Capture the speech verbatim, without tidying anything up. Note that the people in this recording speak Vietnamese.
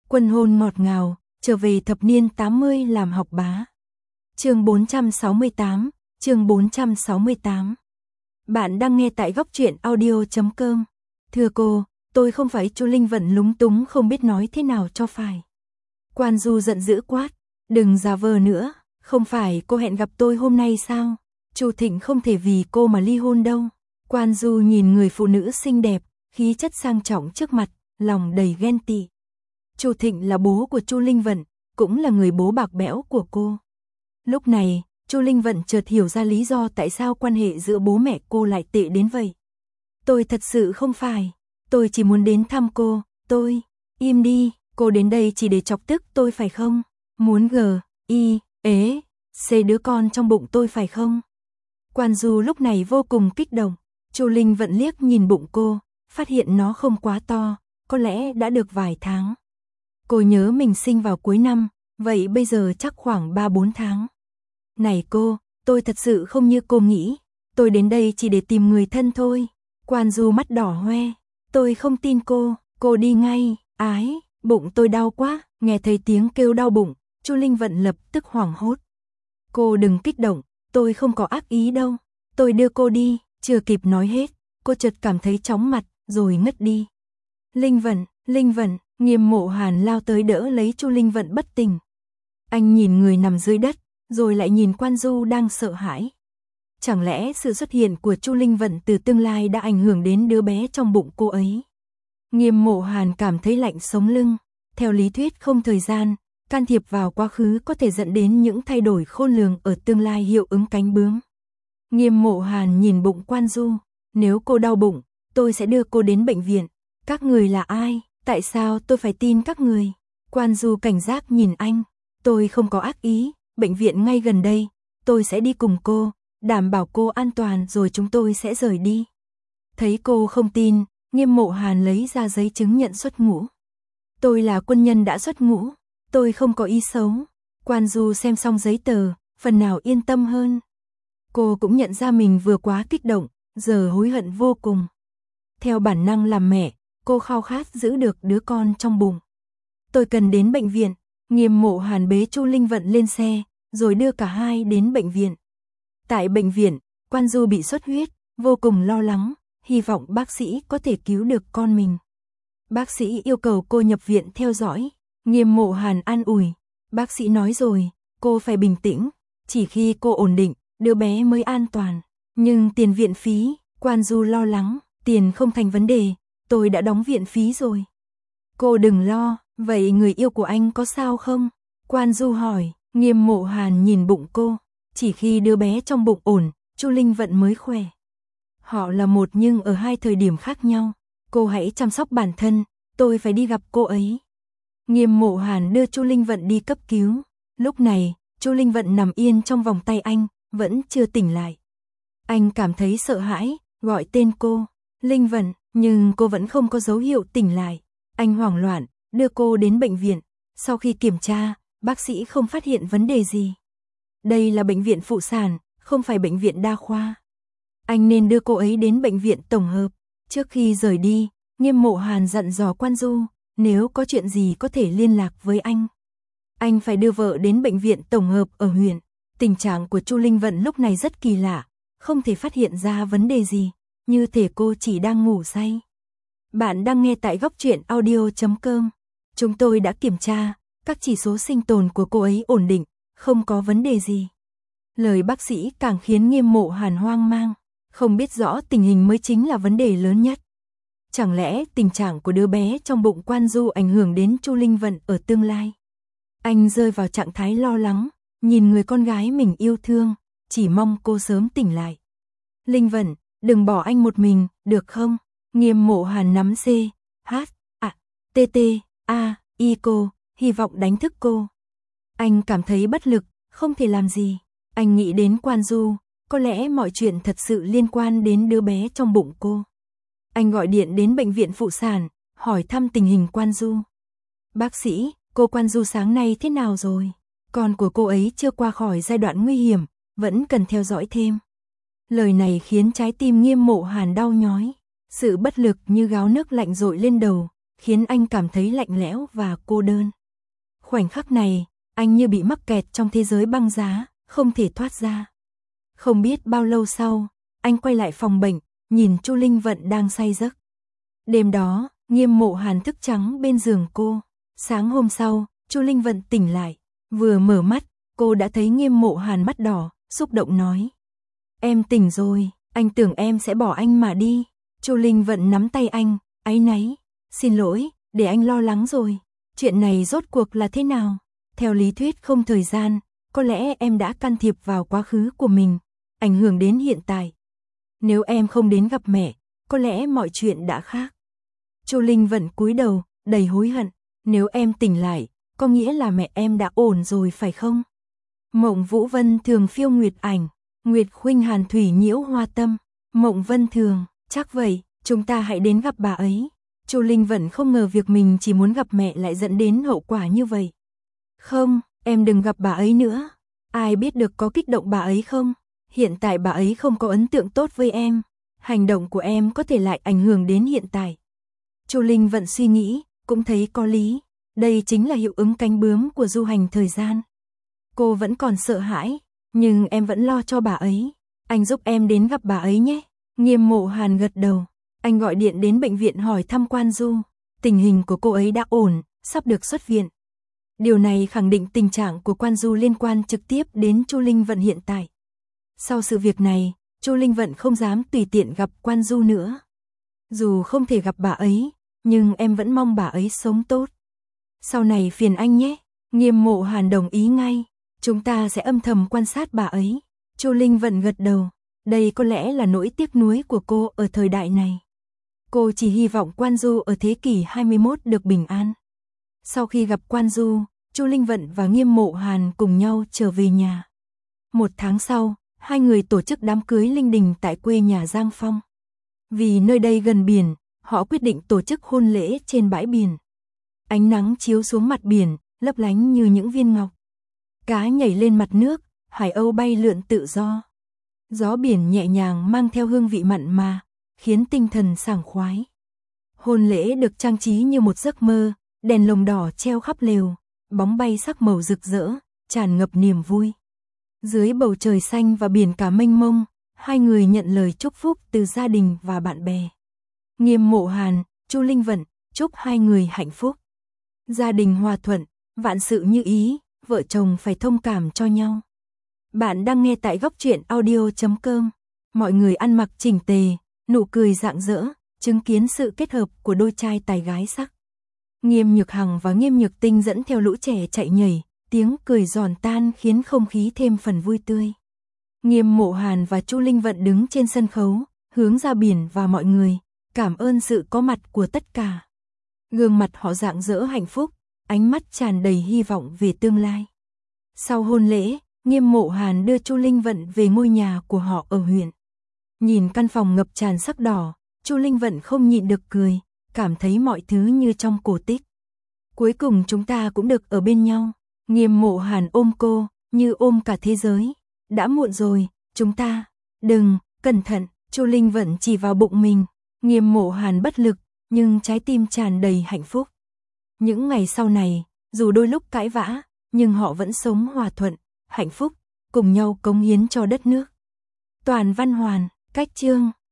Quân hôn ngọt ngào, trở về thập niên tám mươi làm học bá. Chương bốn trăm sáu mươi tám, chương bốn trăm sáu mươi tám. Bạn đang nghe tại góc truyện audio chấm com. Thưa cô, tôi không phải. Chu Linh Vận lúng túng không biết nói thế nào cho phải. Quan Du giận dữ quát, đừng giả vờ nữa, không phải cô hẹn gặp tôi hôm nay sao? Chu Thịnh không thể vì cô mà ly hôn đâu. Quan Du nhìn người phụ nữ xinh đẹp, khí chất sang trọng trước mặt, lòng đầy ghen tị. Chu Thịnh là bố của Chu Linh Vận, cũng là người bố bạc bẽo của cô. Lúc này, Chu Linh Vận chợt hiểu ra lý do tại sao quan hệ giữa bố mẹ cô lại tệ đến vậy. Tôi thật sự không phải, tôi chỉ muốn đến thăm cô, tôi, im đi, cô đến đây chỉ để chọc tức tôi phải không? Muốn gờ, y, ế, xê đứa con trong bụng tôi phải không? Quan Du lúc này vô cùng kích động. Chu Linh Vận liếc nhìn bụng cô, phát hiện nó không quá to, có lẽ đã được vài tháng. Cô nhớ mình sinh vào cuối năm, vậy bây giờ chắc khoảng ba bốn tháng. Này cô, tôi thật sự không như cô nghĩ, tôi đến đây chỉ để tìm người thân thôi. Quan Du mắt đỏ hoe, tôi không tin cô, cô đi ngay, ái, bụng tôi đau quá. Nghe thấy tiếng kêu đau bụng, Chu Linh Vận lập tức hoảng hốt. Cô đừng kích động, tôi không có ác ý đâu, tôi đưa cô đi. Chưa kịp nói hết, cô chợt cảm thấy chóng mặt, rồi ngất đi. Linh Vận, Linh Vận, Nghiêm Mộ Hàn lao tới đỡ lấy Chu Linh Vận bất tỉnh. Anh nhìn người nằm dưới đất, rồi lại nhìn Quan Du đang sợ hãi. Chẳng lẽ sự xuất hiện của Chu Linh Vận từ tương lai đã ảnh hưởng đến đứa bé trong bụng cô ấy? Nghiêm Mộ Hàn cảm thấy lạnh sống lưng. Theo lý thuyết không thời gian, can thiệp vào quá khứ có thể dẫn đến những thay đổi khôn lường ở tương lai, hiệu ứng cánh bướm. Nghiêm Mộ Hàn nhìn bụng Quan Du, nếu cô đau bụng, tôi sẽ đưa cô đến bệnh viện. Các người là ai? Tại sao tôi phải tin các người? Quan Du cảnh giác nhìn anh, tôi không có ác ý, bệnh viện ngay gần đây, tôi sẽ đi cùng cô, đảm bảo cô an toàn rồi chúng tôi sẽ rời đi. Thấy cô không tin, Nghiêm Mộ Hàn lấy ra giấy chứng nhận xuất ngũ. Tôi là quân nhân đã xuất ngũ, tôi không có ý xấu. Quan Du xem xong giấy tờ, phần nào yên tâm hơn. Cô cũng nhận ra mình vừa quá kích động, giờ hối hận vô cùng. Theo bản năng làm mẹ, cô khao khát giữ được đứa con trong bụng. Tôi cần đến bệnh viện. Nghiêm Mộ Hàn bế Chu Linh Vận lên xe, rồi đưa cả hai đến bệnh viện. Tại bệnh viện, Quan Du bị xuất huyết, vô cùng lo lắng, hy vọng bác sĩ có thể cứu được con mình. Bác sĩ yêu cầu cô nhập viện theo dõi. Nghiêm Mộ Hàn an ủi, bác sĩ nói rồi, cô phải bình tĩnh, chỉ khi cô ổn định, đứa bé mới an toàn. Nhưng tiền viện phí, Quan Du lo lắng, tiền không thành vấn đề, tôi đã đóng viện phí rồi. Cô đừng lo, vậy người yêu của anh có sao không? Quan Du hỏi. Nghiêm Mộ Hàn nhìn bụng cô, chỉ khi đứa bé trong bụng ổn, Chu Linh Vận mới khỏe. Họ là một nhưng ở hai thời điểm khác nhau. Cô hãy chăm sóc bản thân, tôi phải đi gặp cô ấy. Nghiêm Mộ Hàn đưa Chu Linh Vận đi cấp cứu. Lúc này, Chu Linh Vận nằm yên trong vòng tay anh, vẫn chưa tỉnh lại. Anh cảm thấy sợ hãi, gọi tên cô, Linh Vận, nhưng cô vẫn không có dấu hiệu tỉnh lại. Anh hoảng loạn, đưa cô đến bệnh viện. Sau khi kiểm tra, bác sĩ không phát hiện vấn đề gì. Đây là bệnh viện phụ sản, không phải bệnh viện đa khoa. Anh nên đưa cô ấy đến bệnh viện tổng hợp. Trước khi rời đi, Nghiêm Mộ Hàn dặn dò Quan Du, nếu có chuyện gì có thể liên lạc với anh. Anh phải đưa vợ đến bệnh viện tổng hợp ở huyện. Tình trạng của Chu Linh Vận lúc này rất kỳ lạ, không thể phát hiện ra vấn đề gì, như thể cô chỉ đang ngủ say. Bạn đang nghe tại góc truyện audio chấm com. Chúng tôi đã kiểm tra, các chỉ số sinh tồn của cô ấy ổn định, không có vấn đề gì. Lời bác sĩ càng khiến Nghiêm Mộ Hàn hoang mang, không biết rõ tình hình mới chính là vấn đề lớn nhất. Chẳng lẽ tình trạng của đứa bé trong bụng Quan Du ảnh hưởng đến Chu Linh Vận ở tương lai? Anh rơi vào trạng thái lo lắng, nhìn người con gái mình yêu thương, chỉ mong cô sớm tỉnh lại. Linh Vận, đừng bỏ anh một mình, được không? Nghiêm Mộ Hàn nắm C, H, A, T T, A, I cô, hy vọng đánh thức cô. Anh cảm thấy bất lực, không thể làm gì. Anh nghĩ đến Quan Du, có lẽ mọi chuyện thật sự liên quan đến đứa bé trong bụng cô. Anh gọi điện đến bệnh viện phụ sản, hỏi thăm tình hình Quan Du. Bác sĩ, cô Quan Du sáng nay thế nào rồi? Con của cô ấy chưa qua khỏi giai đoạn nguy hiểm, vẫn cần theo dõi thêm. Lời này khiến trái tim Nghiêm Mộ Hàn đau nhói. Sự bất lực như gáo nước lạnh dội lên đầu, khiến anh cảm thấy lạnh lẽo và cô đơn. Khoảnh khắc này, anh như bị mắc kẹt trong thế giới băng giá, không thể thoát ra. Không biết bao lâu sau, anh quay lại phòng bệnh, nhìn Chu Linh Vận đang say giấc. Đêm đó, Nghiêm Mộ Hàn thức trắng bên giường cô. Sáng hôm sau, Chu Linh Vận tỉnh lại, vừa mở mắt, cô đã thấy Nghiêm Mộ Hàn mắt đỏ, xúc động nói: "Em tỉnh rồi, anh tưởng em sẽ bỏ anh mà đi." Chu Linh Vận nắm tay anh, áy náy: "Xin lỗi, để anh lo lắng rồi. Chuyện này rốt cuộc là thế nào?" Theo lý thuyết không thời gian, có lẽ em đã can thiệp vào quá khứ của mình, ảnh hưởng đến hiện tại. Nếu em không đến gặp mẹ, có lẽ mọi chuyện đã khác. Chu Linh Vận cúi đầu, đầy hối hận. Nếu em tỉnh lại, có nghĩa là mẹ em đã ổn rồi phải không? Mộng Vũ Vân Thường phiêu nguyệt ảnh, Nguyệt khuynh hàn thủy nhiễu hoa tâm. Mộng Vân Thường, chắc vậy, chúng ta hãy đến gặp bà ấy. Chu Linh Vận không ngờ việc mình chỉ muốn gặp mẹ lại dẫn đến hậu quả như vậy. Không, em đừng gặp bà ấy nữa. Ai biết được có kích động bà ấy không? Hiện tại bà ấy không có ấn tượng tốt với em. Hành động của em có thể lại ảnh hưởng đến hiện tại. Chu Linh Vận suy nghĩ, cũng thấy có lý. Đây chính là hiệu ứng cánh bướm của du hành thời gian. Cô vẫn còn sợ hãi, nhưng em vẫn lo cho bà ấy. Anh giúp em đến gặp bà ấy nhé. Nghiêm Mộ Hàn gật đầu. Anh gọi điện đến bệnh viện hỏi thăm Quan Du. Tình hình của cô ấy đã ổn, sắp được xuất viện. Điều này khẳng định tình trạng của Quan Du liên quan trực tiếp đến Chu Linh Vận hiện tại. Sau sự việc này, Chu Linh Vận không dám tùy tiện gặp Quan Du nữa. Dù không thể gặp bà ấy, nhưng em vẫn mong bà ấy sống tốt. Sau này phiền anh nhé. Nghiêm Mộ Hàn đồng ý ngay. Chúng ta sẽ âm thầm quan sát bà ấy. Chu Linh Vận gật đầu. Đây có lẽ là nỗi tiếc nuối của cô ở thời đại này. Cô chỉ hy vọng Quan Du ở thế kỷ hai mươi mốt được bình an. Sau khi gặp Quan Du, Chu Linh Vận và Nghiêm Mộ Hàn cùng nhau trở về nhà. Một tháng sau, hai người tổ chức đám cưới linh đình tại quê nhà Giang Phong. Vì nơi đây gần biển, họ quyết định tổ chức hôn lễ trên bãi biển. Ánh nắng chiếu xuống mặt biển, lấp lánh như những viên ngọc. Cá nhảy lên mặt nước, hải âu bay lượn tự do. Gió biển nhẹ nhàng mang theo hương vị mặn mà, khiến tinh thần sảng khoái. Hôn lễ được trang trí như một giấc mơ, đèn lồng đỏ treo khắp lều, bóng bay sắc màu rực rỡ, tràn ngập niềm vui. Dưới bầu trời xanh và biển cả mênh mông, hai người nhận lời chúc phúc từ gia đình và bạn bè. Nghiêm Mộ Hàn, Chu Linh Vận, chúc hai người hạnh phúc. Gia đình hòa thuận, vạn sự như ý, vợ chồng phải thông cảm cho nhau. Bạn đang nghe tại góc truyện audio chấm com. Mọi người ăn mặc chỉnh tề, nụ cười rạng rỡ, chứng kiến sự kết hợp của đôi trai tài gái sắc. Nghiêm Nhược Hằng và Nghiêm Nhược Tinh dẫn theo lũ trẻ chạy nhảy, tiếng cười giòn tan khiến không khí thêm phần vui tươi. Nghiêm Mộ Hàn và Chu Linh Vận đứng trên sân khấu, hướng ra biển và mọi người, cảm ơn sự có mặt của tất cả. Gương mặt họ rạng rỡ hạnh phúc, ánh mắt tràn đầy hy vọng về tương lai. Sau hôn lễ, Nghiêm Mộ Hàn đưa Chu Linh Vận về ngôi nhà của họ ở huyện. Nhìn căn phòng ngập tràn sắc đỏ, Chu Linh Vận không nhịn được cười, cảm thấy mọi thứ như trong cổ tích. Cuối cùng chúng ta cũng được ở bên nhau. Nghiêm Mộ Hàn ôm cô, như ôm cả thế giới. Đã muộn rồi, chúng ta, đừng, cẩn thận. Chu Linh Vận chỉ vào bụng mình. Nghiêm Mộ Hàn bất lực, nhưng trái tim tràn đầy hạnh phúc. Những ngày sau này, dù đôi lúc cãi vã, nhưng họ vẫn sống hòa thuận, hạnh phúc, cùng nhau cống hiến cho đất nước. Toàn văn hoàn, cách chương.